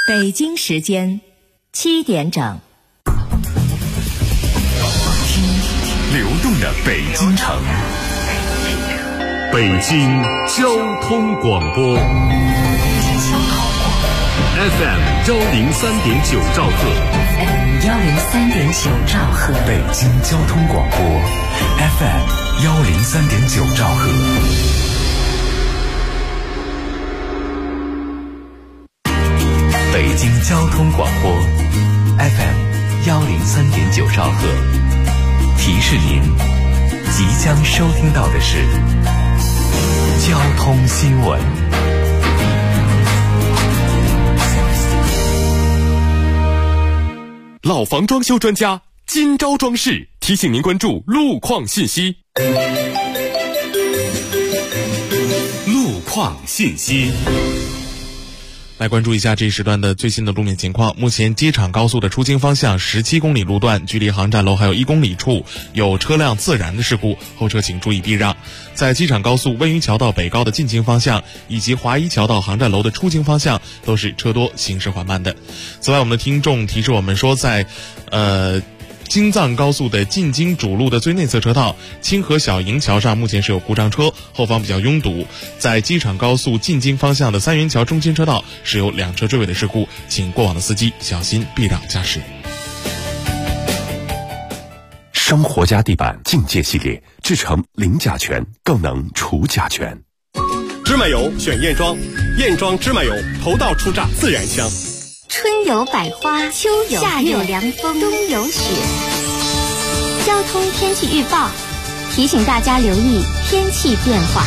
北京时间7点整。 听流动的北京城，北京交通广播 FM 103.9兆赫 103.9兆赫， 北京交通广播 FM 103.9兆赫。北京交通广播 FM 103.9兆赫，提示您即将收听到的是交通新闻。 老房装修专家金招装饰提醒您关注路况信息。路况信息。 来关注一下这一时段的最新的路面情况。目前机场高速的出京方向17公里路段，距离航站楼还有1公里处有车辆自燃的事故，后车请注意避让。在机场高速温榆桥到北高的进京方向，以及华一桥到航站楼的出京方向，都是车多行驶缓慢的。此外，我们的听众提示我们说，在京藏高速的进京主路的最内侧车道清河小营桥上目前是有故障车，后方比较拥堵。在机场高速进京方向的三元桥中间车道是有2车追尾的事故，请过往的司机小心避让驾驶。 生活家地板境界系列，制成零甲醛，更能除甲醛。 芝麻油选燕庄，燕庄芝麻油头道出榨自然香。 春有百花，秋有夏有凉风，冬有雪。交通天气预报提醒大家留意天气变化。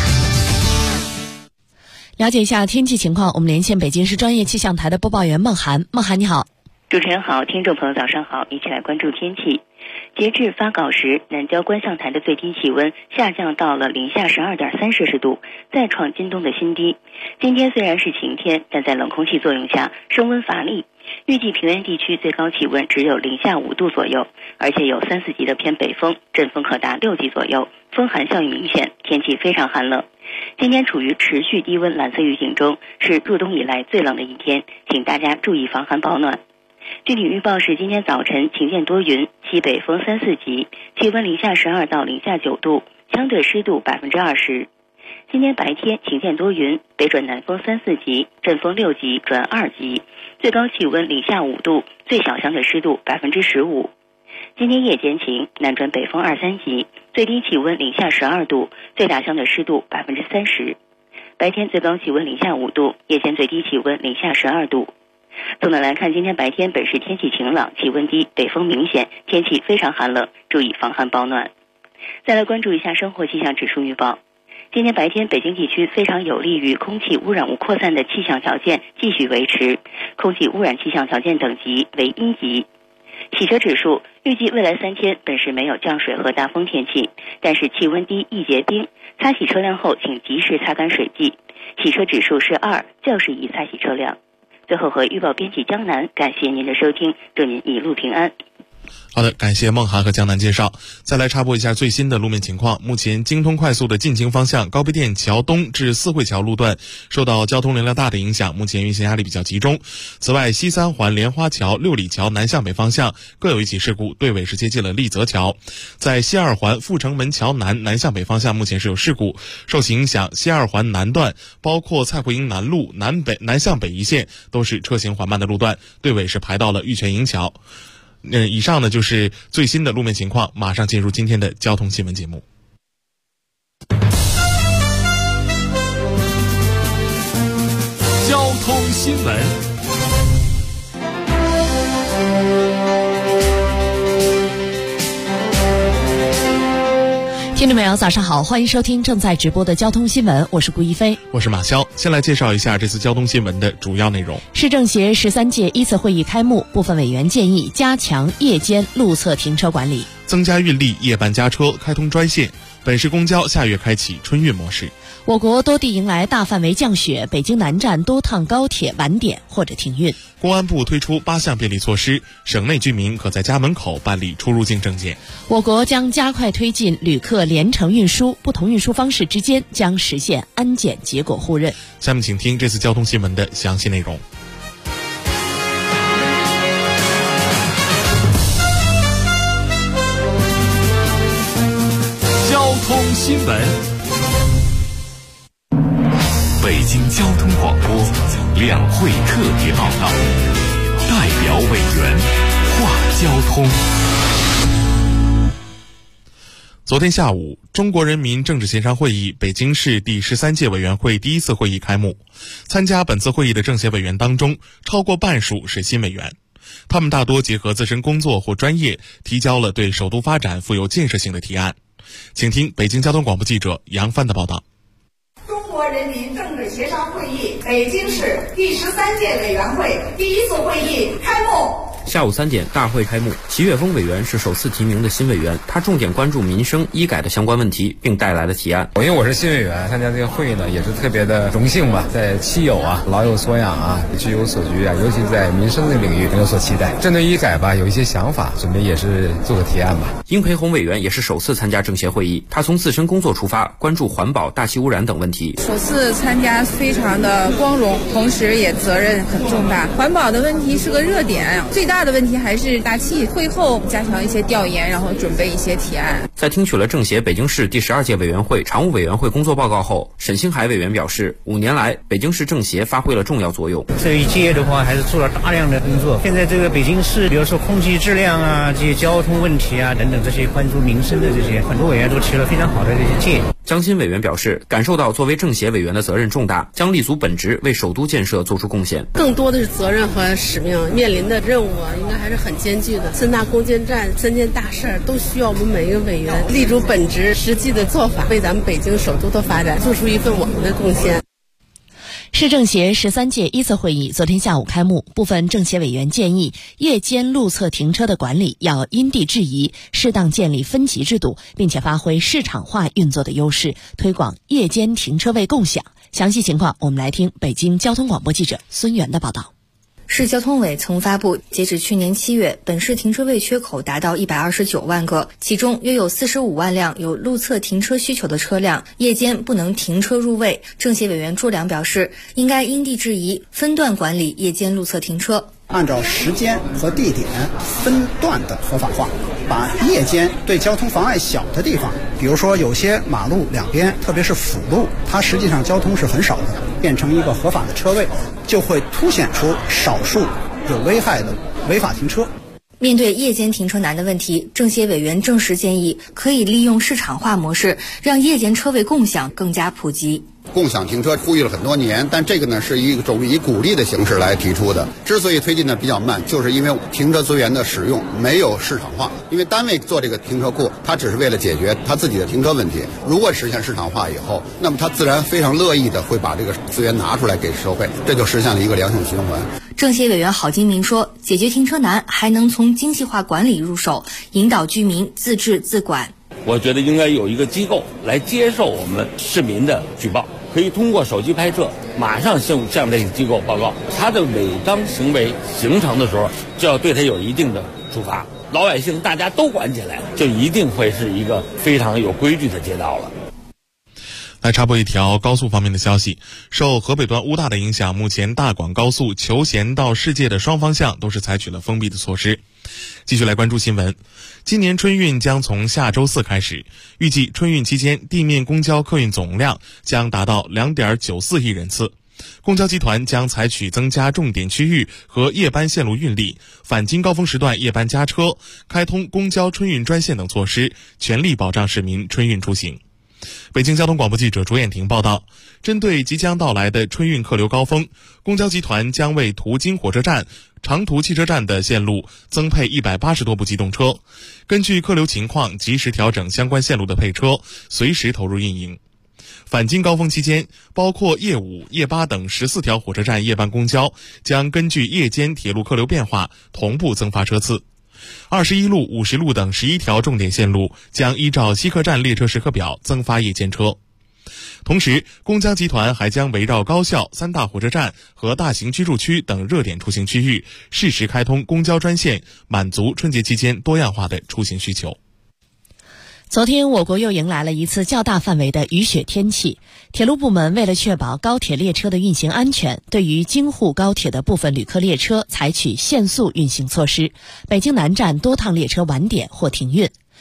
了解一下天气情况，我们连线北京市专业气象台的播报员孟涵。孟涵你好。 主持人好，听众朋友早上好，一起来关注天气。截至发稿时，南郊观象台的最低气温下降到了零下12.3摄氏度，再创今冬的新低。今天虽然是晴天，但在冷空气作用下升温乏力，预计平原地区最高气温只有零下5度左右，而且有3、4级的偏北风，阵风可达6级左右，风寒效应明显，天气非常寒冷。今天处于持续低温蓝色预警中，是入冬以来最冷的一天，请大家注意防寒保暖。具体预报是今天早晨晴间多云，西北风3、4级，气温零下12到零下9度，相对湿度20%。今天白天晴间多云，北转南风3、4级，阵风6级转2级，最高气温零下5度，最小相对湿度15%。今天夜间晴，南转北风2、3级，最低气温零下12度，最大相对湿度30%。白天最高气温零下5度，夜间最低气温零下12度。总的来看，今天白天本市天气晴朗，气温低，北风明显，天气非常寒冷，注意防寒保暖。再来关注一下生活气象指数预报。今天白天北京地区非常有利于空气污染物扩散的气象条件继续维持，空气污染气象条件等级为阴级。洗车指数预计未来3天本市没有降水和大风天气，但是气温低易结冰，擦洗车辆后请及时擦干水迹。洗车指数是2，较适宜擦洗车辆。最后和预报编辑江南感谢您的收听，祝您一路平安。 好的，感谢孟涵和江南介绍。再来插播一下最新的路面情况。目前京通快速的进京方向高碑店桥东至四惠桥路段受到交通流量大的影响，目前运行压力比较集中。此外，西三环莲花桥、六里桥南向北方向各有一起事故，队尾是接近了丽泽桥。在西二环阜成门桥南向北方向目前是有事故，受其影响，西二环南段包括蔡慧营南路南向北一线都是车行缓慢的路段，队尾是排到了玉泉营桥。以上呢就是最新的路面情况，马上进入今天的交通新闻节目。 交通新闻。 听众朋友早上好，欢迎收听正在直播的交通新闻，我是顾一飞， 我是马潇。先来介绍一下这次交通新闻的主要内容。 市政协13届一次会议开幕，部分委员建议加强夜间路侧停车管理， 增加运力，夜班加车，开通专线。本市公交下月开启春运模式。 我国多地迎来大范围降雪，北京南站多趟高铁晚点或者停运。 公安部推出8项便利措施，省内居民可在家门口办理出入境证件。 我国将加快推进旅客联程运输，不同运输方式之间将实现安检结果互认。 下面请听这次交通新闻的详细内容。 新闻。北京交通广播两会特别报道，代表委员话交通。 昨天下午，中国人民政治协商会议北京市第13届委员会第一次会议开幕。参加本次会议的政协委员当中，超过半数是新委员，他们大多结合自身工作或专业，提交了对首都发展富有建设性的提案。请听北京交通广播记者杨帆的报道。 中国人民政治协商会议北京市第13届委员会第一次会议开幕。 下午3点，大会开幕。齐岳峰委员是首次提名的新委员，他重点关注民生、医改的相关问题，并带来了提案。 因为我是新委员，参加这个会议呢，也是特别的荣幸吧。在妻有老有所养居有所居尤其在民生的领域有所期待。针对医改吧，有一些想法，准备也是做个提案吧。 殷培红委员也是首次参加政协会议，他从自身工作出发，关注环保、大气污染等问题。 首次参加非常的光荣，同时也责任很重大。环保的问题是个热点，最大的问题还是大气。会后加强一些调研，然后准备一些提案。 在听取了政协北京市第12届委员会常务委员会工作报告后，沈星海委员表示，5年来北京市政协发挥了重要作用。 这一届的话还是做了大量的工作。现在这个北京市，比如说空气质量这些交通问题等等，这些关注民生的这些，很多委员都提了非常好的这些建议。 江新委员表示，感受到作为政协委员的责任重大，将立足本职，为首都建设做出贡献。 更多的是责任和使命，面临的任务应该还是很艰巨的。3大攻坚战，3件大事都需要我们每一个委员立足本职，实际的做法，为咱们北京首都的发展做出一份我们的贡献。 市政协13届一次会议昨天下午开幕，部分政协委员建议，夜间路侧停车的管理要因地制宜，适当建立分级制度，并且发挥市场化运作的优势，推广夜间停车位共享。详细情况，我们来听北京交通广播记者孙源的报道。 市交通委曾发布，截止去年7月，本市停车位缺口达到129万个，其中约有45万辆有路侧停车需求的车辆，夜间不能停车入位。政协委员朱良表示，应该因地制宜，分段管理夜间路侧停车。 按照时间和地点分段的合法化，把夜间对交通妨碍小的地方，比如说有些马路两边，特别是辅路，它实际上交通是很少的，变成一个合法的车位，就会凸显出少数有危害的违法停车。 面对夜间停车难的问题，政协委员郑时建议，可以利用市场化模式，让夜间车位共享更加普及。 共享停车呼吁了很多年，但这个呢是一种以鼓励的形式来提出的。之所以推进的比较慢，就是因为停车资源的使用没有市场化。因为单位做这个停车库，它只是为了解决它自己的停车问题。如果实现市场化以后，那么它自然非常乐意的会把这个资源拿出来给社会，这就实现了一个良性循环。 政协委员郝金明说，解决停车难还能从精细化管理入手，引导居民自治自管。 我觉得应该有一个机构来接受我们市民的举报，可以通过手机拍摄，马上向这个机构报告。他的违章行为形成的时候，就要对他有一定的处罚。老百姓大家都管起来，就一定会是一个非常有规矩的街道了。 来插播一条高速方面的消息，受河北段乌大的影响，目前大广高速求贤到世界的双方向都是采取了封闭的措施。继续来关注新闻，今年春运将从下周4开始，预计春运期间地面公交客运总量将达到 2.94 亿人次。公交集团将采取增加重点区域和夜班线路运力、返京高峰时段夜班加车、开通公交春运专线等措施，全力保障市民春运出行。北京交通广播记者卓艳婷报道，针对即将到来的春运客流高峰，公交集团将为途经火车站、长途汽车站的线路增配180多部机动车，根据客流情况及时调整相关线路的配车，随时投入运营。返京高峰期间，包括夜5、夜8等14条火车站夜班公交将根据夜间铁路客流变化同步增发车次。21路、50路等11条重点线路将依照西客站列车时刻表增发夜间车。同时，公交集团还将围绕高校、3大火车站和大型居住区等热点出行区域，适时开通公交专线，满足春节期间多样化的出行需求。 昨天，我国又迎来了一次较大范围的雨雪天气。铁路部门为了确保高铁列车的运行安全，对于京沪高铁的部分旅客列车采取限速运行措施，北京南站多趟列车晚点或停运。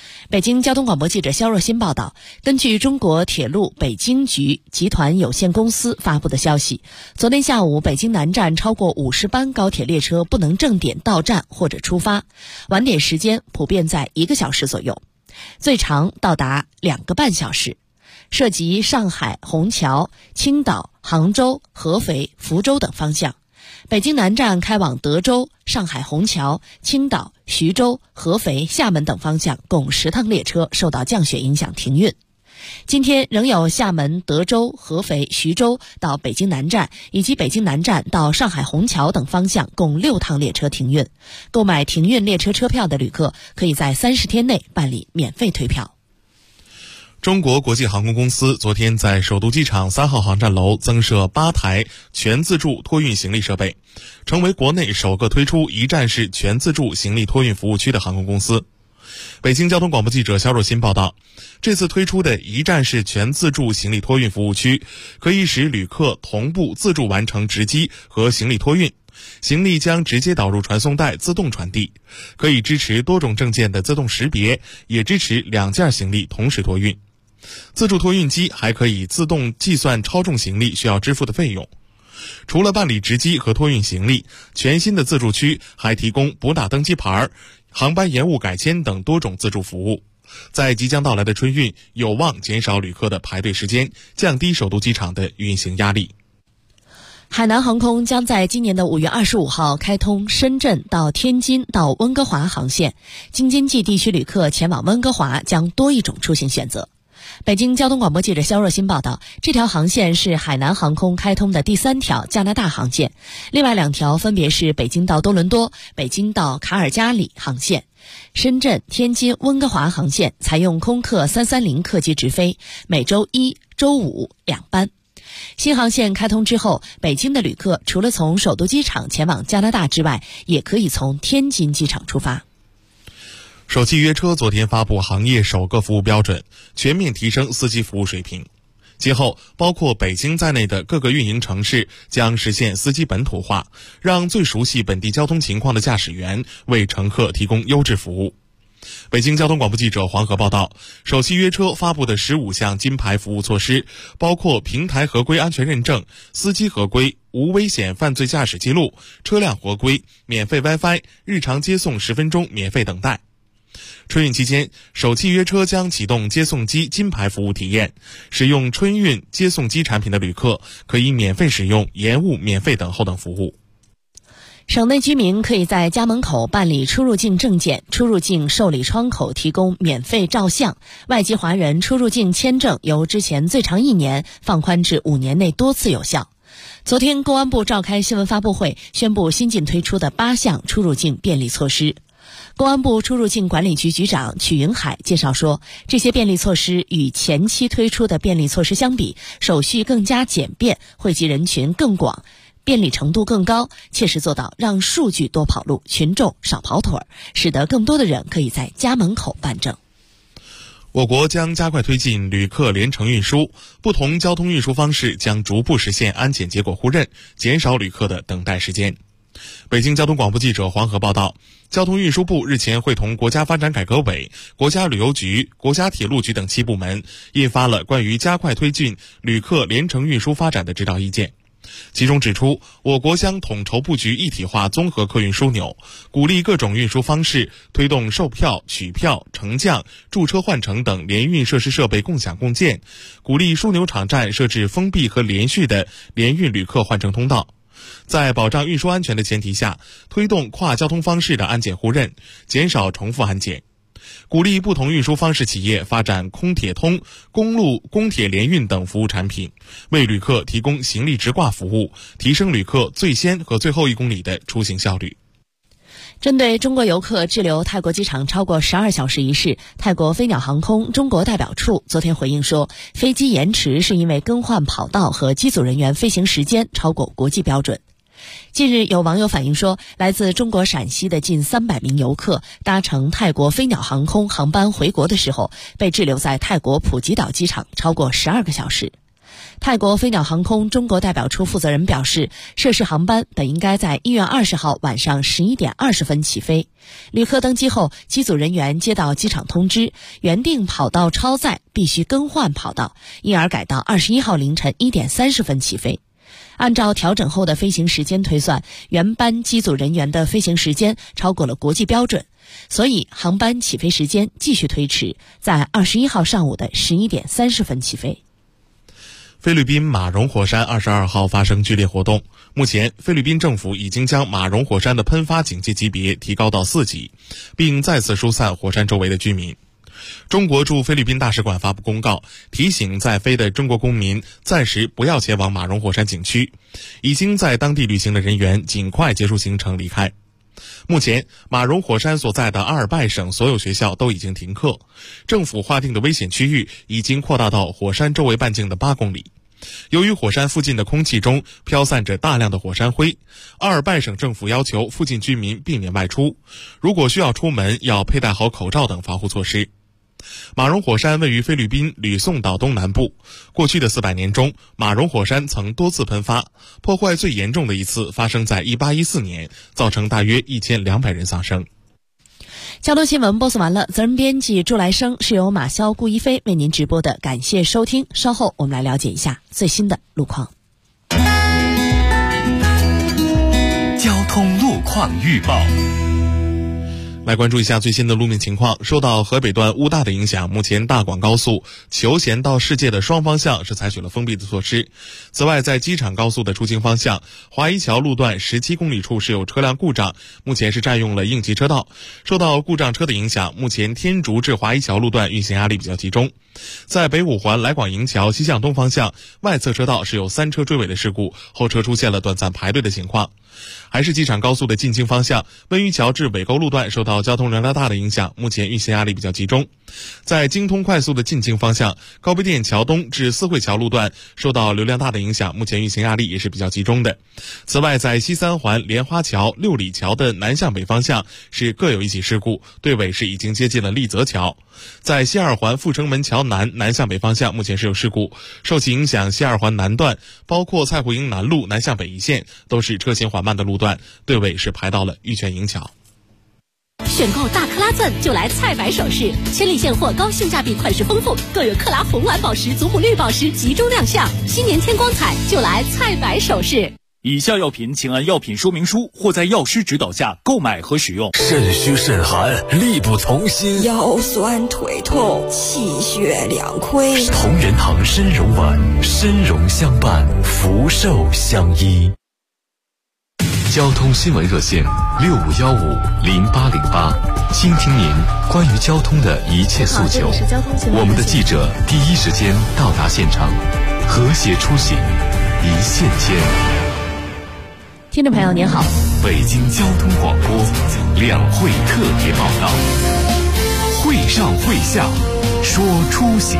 北京交通广播记者肖若欣报道，根据中国铁路北京局集团有限公司发布的消息，昨天下午北京南站超过50班高铁列车不能正点到站或者出发，晚点时间普遍在1个小时左右，最长到达2个半小时，涉及上海、虹桥、青岛、杭州、合肥、福州等方向。北京南站开往德州、上海虹桥、青岛、徐州、合肥、厦门等方向共10趟列车受到降雪影响停运。今天仍有厦门、德州、合肥、徐州到北京南站以及北京南站到上海虹桥等方向共6趟列车停运。购买停运列车车票的旅客可以在30天内办理免费退票。 中国国际航空公司昨天在首都机场3号航站楼增设8台全自助托运行李设备，成为国内首个推出一站式全自助行李托运服务区的航空公司。北京交通广播记者肖若欣报道，这次推出的一站式全自助行李托运服务区，可以使旅客同步自助完成值机和行李托运，行李将直接导入传送带自动传递，可以支持多种证件的自动识别，也支持2件行李同时托运。自助托运机还可以自动计算超重行李需要支付的费用。除了办理值机和托运行李，全新的自助区还提供补打登机牌、航班延误改签等多种自助服务。在即将到来的春运，有望减少旅客的排队时间，降低首都机场的运行压力。 海南航空将在今年的5月25号开通深圳到天津到温哥华航线，京津冀地区旅客前往温哥华将多一种出行选择。北京交通广播记者肖若欣报道，这条航线是海南航空开通的第3条加拿大航线，另外2条分别是北京到多伦多、北京到卡尔加里航线。深圳、天津、温哥华航线采用空客330客机直飞，每周1、周52班。新航线开通之后，北京的旅客除了从首都机场前往加拿大之外，也可以从天津机场出发。 首汽约车昨天发布行业首个服务标准，全面提升司机服务水平。今后，包括北京在内的各个运营城市将实现司机本土化，让最熟悉本地交通情况的驾驶员为乘客提供优质服务。北京交通广播记者黄河报道，首汽约车发布的15项金牌服务措施，包括平台合规安全认证、司机合规、无危险犯罪驾驶记录、车辆合规、免费 WiFi、日常接送10分钟免费等待。春运期间，首汽约车将启动接送机金牌服务体验，使用春运接送机产品的旅客可以免费使用延误免费等候等服务。 省内居民可以在家门口办理出入境证件，出入境受理窗口提供免费照相，外籍华人出入境签证由之前最长1年放宽至5年内多次有效。昨天公安部召开新闻发布会，宣布新近推出的8项出入境便利措施。公安部出入境管理局局长曲云海介绍说，这些便利措施与前期推出的便利措施相比，手续更加简便，惠及人群更广，便利程度更高，切实做到让数据多跑路，群众少跑腿儿，使得更多的人可以在家门口办证。 我国将加快推进旅客联程运输，不同交通运输方式将逐步实现安检结果互认，减少旅客的等待时间。北京交通广播记者黄河报道，交通运输部日前会同国家发展改革委、国家旅游局、国家铁路局等7部门印发了关于加快推进旅客联程运输发展的指导意见。其中指出，我国将统筹布局一体化综合客运枢纽，鼓励各种运输方式推动售票、取票、乘降、驻车换乘等联运设施设备共享共建，鼓励枢纽场站设置封闭和连续的联运旅客换乘通道。在保障运输安全的前提下，推动跨交通方式的安检互认，减少重复安检，鼓励不同运输方式企业发展空铁通、公路、公铁联运等服务产品，为旅客提供行李直挂服务，提升旅客最先和最后1公里的出行效率。 针对中国游客滞留泰国机场超过12小时一事，泰国飞鸟航空中国代表处昨天回应说，飞机延迟是因为更换跑道和机组人员飞行时间超过国际标准。近日有网友反映说，来自中国陕西的近300名游客搭乘泰国飞鸟航空航班回国的时候，被滞留在泰国普吉岛机场超过12个小时。 泰国飞鸟航空中国代表处负责人表示，涉事航班本应该在1月20号晚上11点20分起飞，旅客登机后，机组人员接到机场通知，原定跑道超载，必须更换跑道，因而改到21号凌晨1点30分起飞。按照调整后的飞行时间推算，原班机组人员的飞行时间超过了国际标准，所以航班起飞时间继续推迟，在21号上午的11点30分起飞。 菲律宾马荣火山22号发生剧烈活动，目前菲律宾政府已经将马荣火山的喷发警戒级别提高到4级，并再次疏散火山周围的居民。中国驻菲律宾大使馆发布公告，提醒在菲的中国公民暂时不要前往马荣火山景区，已经在当地旅行的人员尽快结束行程离开。目前，马荣火山所在的阿尔拜省所有学校都已经停课，政府划定的危险区域已经扩大到火山周围半径的8公里。由于火山附近的空气中飘散着大量的火山灰，阿尔拜省政府要求附近居民避免外出，如果需要出门要佩戴好口罩等防护措施。马荣火山位于菲律宾吕宋岛东南部，过去的400年中，马荣火山曾多次喷发，破坏最严重的一次发生在1814年，造成大约1200人丧生。 交通新闻播送完了，责任编辑朱来生，是由马潇、顾一飞为您直播的，感谢收听。稍后我们来了解一下最新的路况。 交通路况预报。 来关注一下最新的路面情况。受到河北段乌大的影响，目前大广高速求贤到世界的双方向是采取了封闭的措施。此外，在机场高速的出京方向，华一桥路段17公里处是有车辆故障，目前是占用了应急车道。受到故障车的影响，目前天竺至华一桥路段运行压力比较集中。在北五环来广营桥西向东方向，外侧车道是有3车追尾的事故，后车出现了短暂排队的情况。还是机场高速的进京方向，温榆桥至尾沟路段受到交通流量大的影响，目前运行压力比较集中。在京通快速的进京方向，高碑店桥东至四惠桥路段受到流量大的影响，目前运行压力也是比较集中的。此外，在西三环莲花桥、六里桥的南向北方向是各有一起事故，队尾是已经接近了丽泽桥。在西二环阜成门桥南向北方向目前是有事故，受其影响，西二环南段包括蔡湖营南路南向北一线都是车行缓慢的路段，队尾是排到了玉泉营桥。 选购大克拉钻就来菜百首饰，千里现货，高性价比，款式丰富，更有克拉红蓝宝石、祖母绿宝石集中亮相，新年添光彩就来菜百首饰。 以下药品请按药品说明书或在药师指导下购买和使用。 肾虚肾寒，力不从心， 腰酸腿痛，气血两亏。 同仁堂参茸丸，参茸相伴，福寿相依。交通新闻热线65150808，倾听您关于交通的一切诉求。我们的记者第一时间到达现场，和谐出行，一线牵。 听众朋友您好， 北京交通广播两会特别报道，会上会下说出行。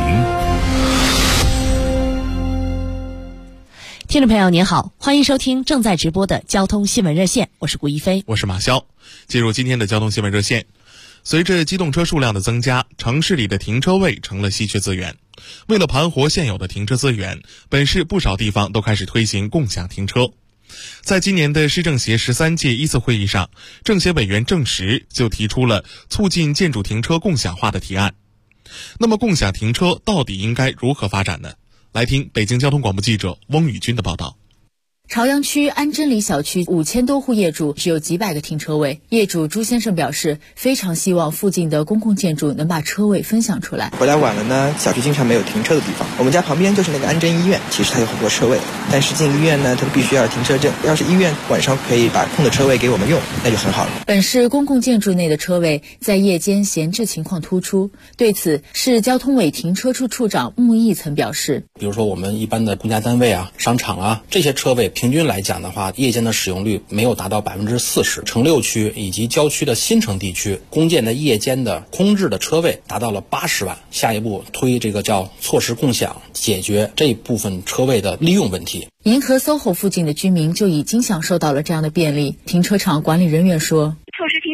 听众朋友您好，欢迎收听正在直播的交通新闻热线，我是顾一飞， 我是马潇。进入今天的交通新闻热线。随着机动车数量的增加，城市里的停车位成了稀缺资源。为了盘活现有的停车资源，本市不少地方都开始推行共享停车。在今年的市政协13届1次会议上，政协委员郑石就提出了促进建筑停车共享化的提案。那么共享停车到底应该如何发展呢？来听北京交通广播记者翁宇军的报道。 朝阳区安贞里小区5000多户业主只有几百个停车位，业主朱先生表示，非常希望附近的公共建筑能把车位分享出来。 回来晚了呢，小区经常没有停车的地方。我们家旁边就是那个安贞医院，其实它有很多车位，但是进医院呢，它必须要停车证。要是医院晚上可以把空的车位给我们用，那就很好了。 本市公共建筑内的车位在夜间闲置情况突出，对此，市交通委停车处处长穆毅曾表示， 比如说我们一般的公家单位啊、商场啊，这些车位平均来讲的话，夜间的使用率没有达到40%。城六区以及郊区的新城地区，公建的夜间的空置的车位达到了80万。下一步推这个叫措施共享，解决这一部分车位的利用问题。 银河 SOHO 附近的居民就已经享受到了这样的便利。停车场管理人员说， 措施停车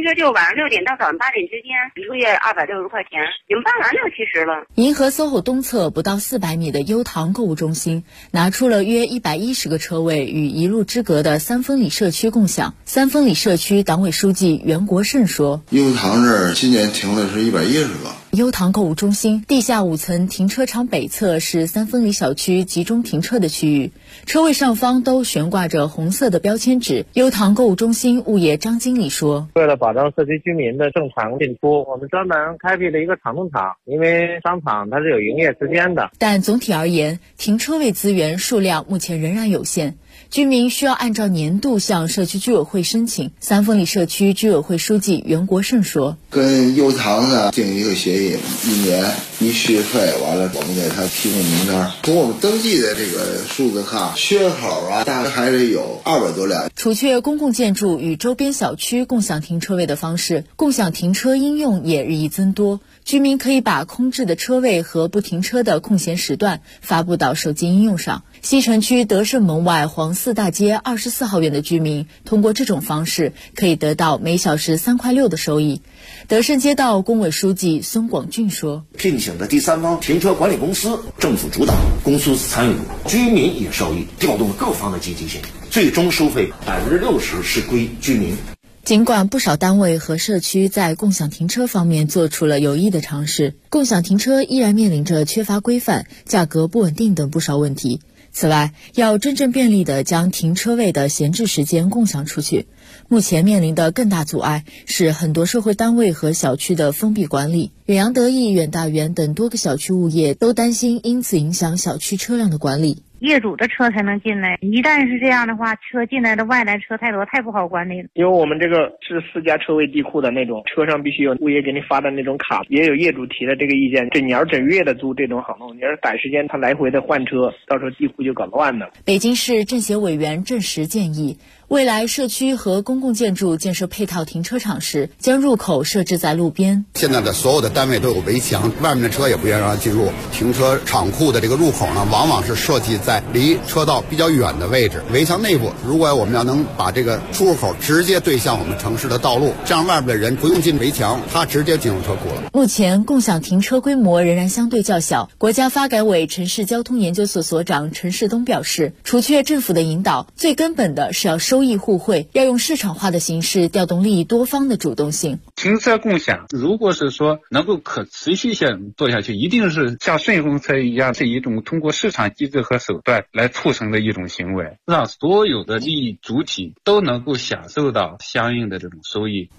车就晚上6点到早上8点之间，1个月260块钱，你们办完60-70了。 银河 SOHO 东侧不到400米的优唐购物中心拿出了约110个车位与一路之隔的三丰里社区共享。三丰里社区党委书记袁国胜说， 优唐这儿今年停的是110个。 优唐购物中心地下5层停车场北侧是三丰里小区集中停车的区域，车位上方都悬挂着红色的标签纸。优唐购物中心物业张经理说， 为了保证社区居民的正常进出，我们专门开辟了一个敞动场，因为商场它是有营业时间的。 但总体而言，停车位资源数量目前仍然有限，居民需要按照年度向社区居委会申请。三丰里社区居委会书记袁国胜说， 跟优唐呢订一个协议，1年一续费，完了我们给他提供名单，从我们登记的这个数字看，缺口啊大概还得有200多辆。 除却公共建筑与周边小区共享停车位的方式，共享停车应用也日益增多。居民可以把空置的车位和不停车的空闲时段发布到手机应用上。西城区德胜门外黄四大街24号院的居民通过这种方式可以得到每小时3.6块的收益。德胜街道工委书记孙广俊说， 聘请的第三方停车管理公司，政府主导，公司参与，居民也受益，调动各方的积极性，最终收费60%是归居民。 尽管不少单位和社区在共享停车方面做出了有益的尝试，共享停车依然面临着缺乏规范、价格不稳定等不少问题。此外，要真正便利地将停车位的闲置时间共享出去，目前面临的更大阻碍是很多社会单位和小区的封闭管理。远洋得意、远大园等多个小区物业都担心因此影响小区车辆的管理。 业主的车才能进来，一旦是这样的话，车进来的外来车太多，太不好管理了。 因为我们这个是私家车位地库的那种，车上必须有物业给你发的那种卡，也有业主提的这个意见，整年整月的租这种好弄，你要是赶时间他来回的换车，到时候地库就搞乱了。 北京市政协委员郑石建议，未来社区和公共建筑建设配套停车场时，将入口设置在路边。 现在的所有的单位都有围墙，外面的车也不愿意让它进入。停车场库的这个入口呢，往往是设计在离车道比较远的位置。围墙内部，如果我们要能把这个出入口直接对向我们城市的道路，这样外面的人不用进围墙，他直接进入车库了。 目前共享停车规模仍然相对较小。国家发改委城市交通研究所所长陈世东表示，除却政府的引导，最根本的是要收益互惠，要用市场化的形式调动利益多方的主动性。 停车共享如果是说能够可持续性做下去，一定是像顺风车一样，是一种通过市场机制和手段来促成的一种行为，让所有的利益主体都能够享受到相应的这种收益。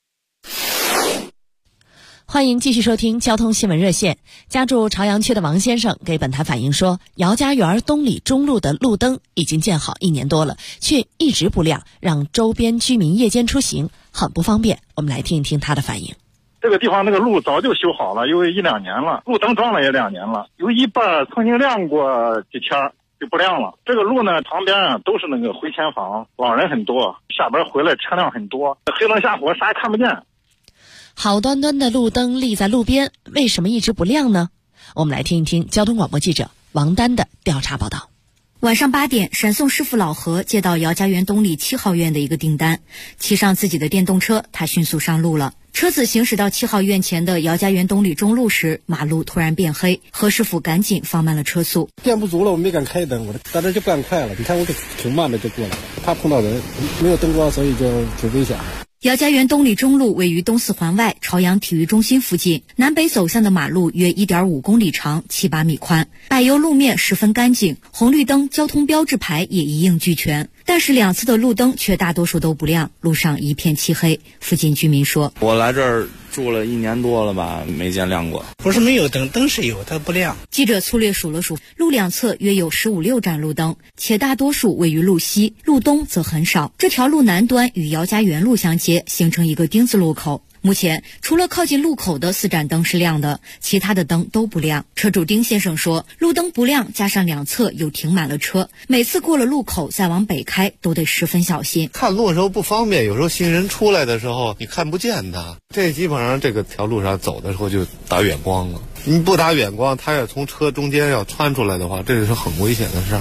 欢迎继续收听交通新闻热线。家住朝阳区的王先生给本台反映说，姚家园东里中路的路灯已经建好1年多了，却一直不亮，让周边居民夜间出行很不方便。我们来听一听他的反应。 这个地方那个路早就修好了，有1-2年了，路灯装了也2年了，有一半曾经亮过几天就不亮了。这个路呢，旁边啊都是那个回迁房，老人很多，下班回来车辆很多，黑灯瞎火啥也看不见。 好端端的路灯立在路边，为什么一直不亮呢？我们来听一听交通广播记者王丹的调查报道。 晚上8点，闪送师傅老何接到姚家园东里7号院的一个订单，骑上自己的电动车，他迅速上路了。车子行驶到7号院前的姚家园东里中路时，马路突然变黑，何师傅赶紧放慢了车速。 电不足了，我没敢开灯，我到这就干快了。你看我挺慢的就过来了，怕碰到人，没有灯光，所以就挺危险的。 姚家园东里中路位于东四环外朝阳体育中心附近，南北走向的马路约 1.5公里长，7-8米宽，柏油路面十分干净，红绿灯交通标志牌也一应俱全。但是2次的路灯却大多数都不亮，路上一片漆黑。附近居民说， 我来这儿住了1年多了吧，没见亮过。 不是没有灯，灯是有，它不亮。 记者粗略数了数，路两侧约有15-16盏路灯，且大多数位于路西，路东则很少。这条路南端与姚家园路相接，形成一个丁字路口。目前除了靠近路口的4盏灯是亮的，其他的灯都不亮。车主丁先生说，路灯不亮，加上2侧又停满了车，每次过了路口再往北开都得十分小心。 看路的时候不方便，有时候行人出来的时候你看不见他，这基本上这个条路上走的时候就打远光了。你不打远光，他要从车中间要穿出来的话，这是很危险的事儿。 开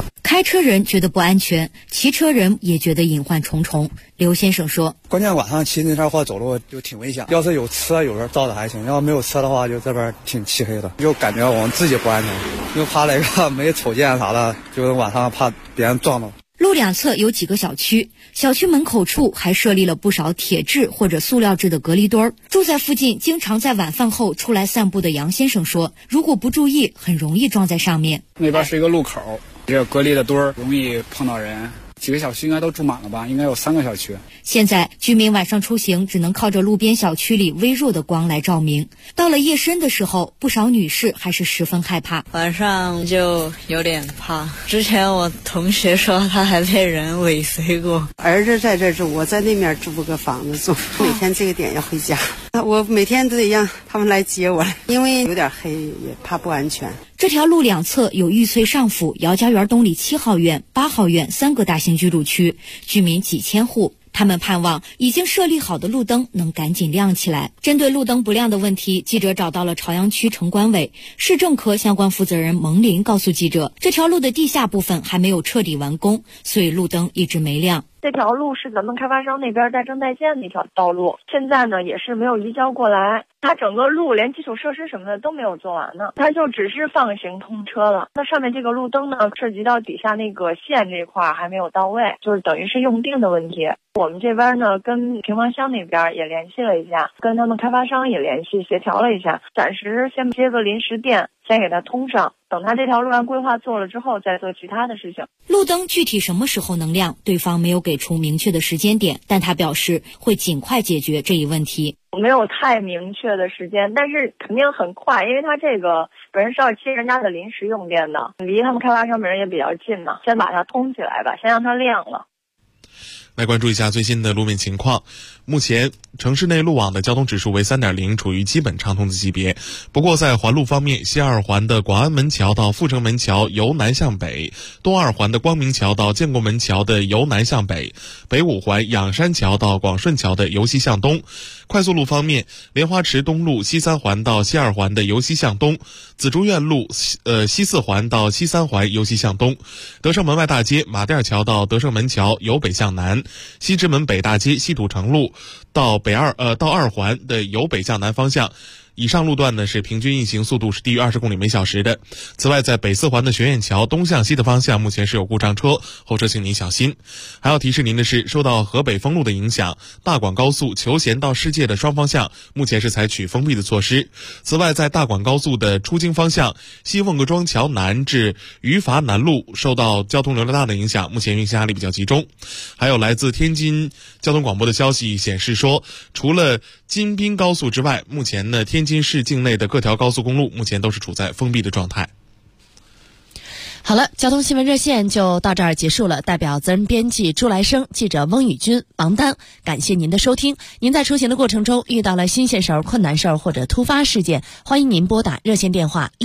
开车人觉得不安全，骑车人也觉得隐患重重。刘先生说， 关键晚上骑那条或走路就挺危险，要是有车有人照着还行，要没有车的话就这边挺漆黑的，就感觉我们自己不安全，就怕那个没瞅见啥的，就是晚上怕别人撞到。 路两侧有几个小区，小区门口处还设立了不少铁质或者塑料制的隔离墩儿。住在附近经常在晚饭后出来散步的杨先生说，如果不注意很容易撞在上面。 那边是一个路口，这个隔离的墩儿容易碰到人，几个小区应该都住满了吧，应该有3个小区。 现在居民晚上出行只能靠着路边小区里微弱的光来照明，到了夜深的时候，不少女士还是十分害怕。 晚上就有点怕，之前我同学说他还被人尾随过。 儿子在这住，我在那面租个房子住，每天这个点要回家，我每天都得让他们来接我，因为有点黑也怕不安全。 这条路两侧有玉翠上府、姚家园东里7号院、8号院3个大型居住区，居民几千户。他们盼望已经设立好的路灯能赶紧亮起来。针对路灯不亮的问题，记者找到了朝阳区城管委市政科相关负责人蒙林，告诉记者，这条路的地下部分还没有彻底完工，所以路灯一直没亮。 这条路是咱们开发商那边在正在建的一条道路，现在呢也是没有移交过来，它整个路连基础设施什么的都没有做完呢，它就只是放行通车了。那上面这个路灯呢，涉及到底下那个线这块还没有到位，就是等于是用定的问题。我们这边呢跟平房乡那边也联系了一下，跟他们开发商也联系协调了一下，暂时先接个临时电，先给它通上，等他这条路按规划做了之后再做其他的事情。 路灯具体什么时候能亮，对方没有给出明确的时间点，但他表示会尽快解决这一问题。 没有太明确的时间，但是肯定很快，因为他这个本身是要接人家的临时用电的，离他们开发商本人也比较近嘛，先把它通起来吧，先让它亮了。 来关注一下最新的路面情况。目前城市内路网的交通指数为 3.0， 处于基本畅通的级别。不过在环路方面，西二环的广安门桥到阜成门桥由南向北，东二环的光明桥到建国门桥的由南向北，北五环仰山桥到广顺桥的由西向东。快速路方面，莲花池东路西三环到西二环的由西向东，紫竹院路西四环到西三环由西向东，德胜门外大街马甸桥到德胜门桥由北向南，西直门北大街西土城路到二环的由北向南方向。以上路段呢是平均运行速度是低于20公里每小时的。此外，在北四环的学院桥东向西的方向目前是有故障车，后车请您小心。还要提示您的是，受到河北封路的影响，大广高速求贤到世界的双方向目前是采取封闭的措施。此外，在大广高速的出京方向西瓮个庄桥南至余阀南路受到交通流量大的影响，目前运行压力比较集中。还有来自天津交通广播的消息显示说，除了京滨高速之外，目前呢天津市境内的各条高速公路目前都是处在封闭的状态。 好了，交通新闻热线就到这儿结束了。代表责任编辑朱来生、记者翁宇军、王丹，感谢您的收听。您在出行的过程中遇到了新鲜事儿、困难事儿或者突发事件，欢迎您拨打热线电话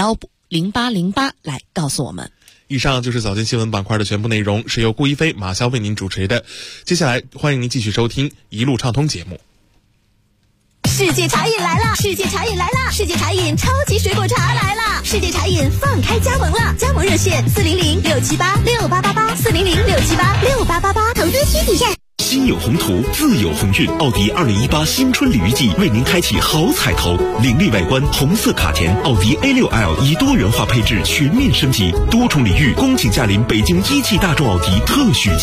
6510808来告诉我们。 以上就是早间新闻板块的全部内容，是由顾一飞、马潇为您主持的。接下来欢迎您继续收听一路畅通节目。 世界茶饮来了！世界茶饮来了！世界茶饮超级水果茶来了！世界茶饮放开加盟了，加盟热线400-678-6888，400-678-6888，投资需体验。 心有宏图，自有鸿运。奥迪2018新春礼遇季为您开启好彩头，凌厉外观，红色卡钿，奥迪 A6L 以多元化配置全面升级，多重礼遇，恭请驾临北京一汽大众奥迪特许